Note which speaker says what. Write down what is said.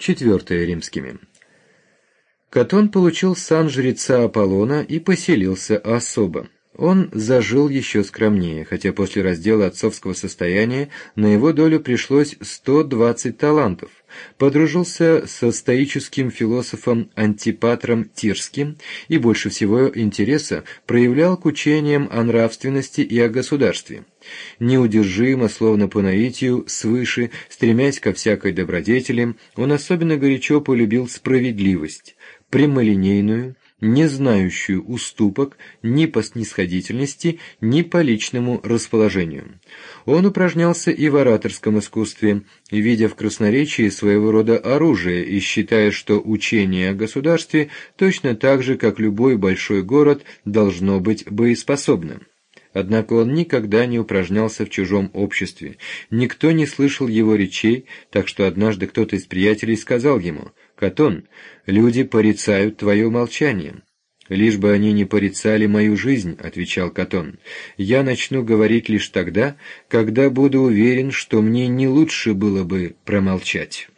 Speaker 1: 4 римскими. Катон получил сан жреца Аполлона и поселился особо. Он зажил еще скромнее, хотя после раздела отцовского состояния на его долю пришлось 120 талантов. Подружился со стоическим философом Антипатром Тирским и больше всего интереса проявлял к учениям о нравственности и о государстве. Неудержимо, словно по наитию, свыше, стремясь ко всякой добродетели, он особенно горячо полюбил справедливость, прямолинейную, не знающую уступок ни по снисходительности, ни по личному расположению. Он упражнялся и в ораторском искусстве, видя в красноречии своего рода оружие и считая, что учение о государстве точно так же, как любой большой город, должно быть боеспособным. Однако он никогда не упражнялся в чужом обществе, никто не слышал его речей, так что однажды кто-то из приятелей сказал ему: «Катон, люди порицают твое молчание». «Лишь бы они не порицали мою жизнь», — отвечал Катон. «Я начну говорить лишь тогда, когда буду уверен, что мне не лучше было бы промолчать».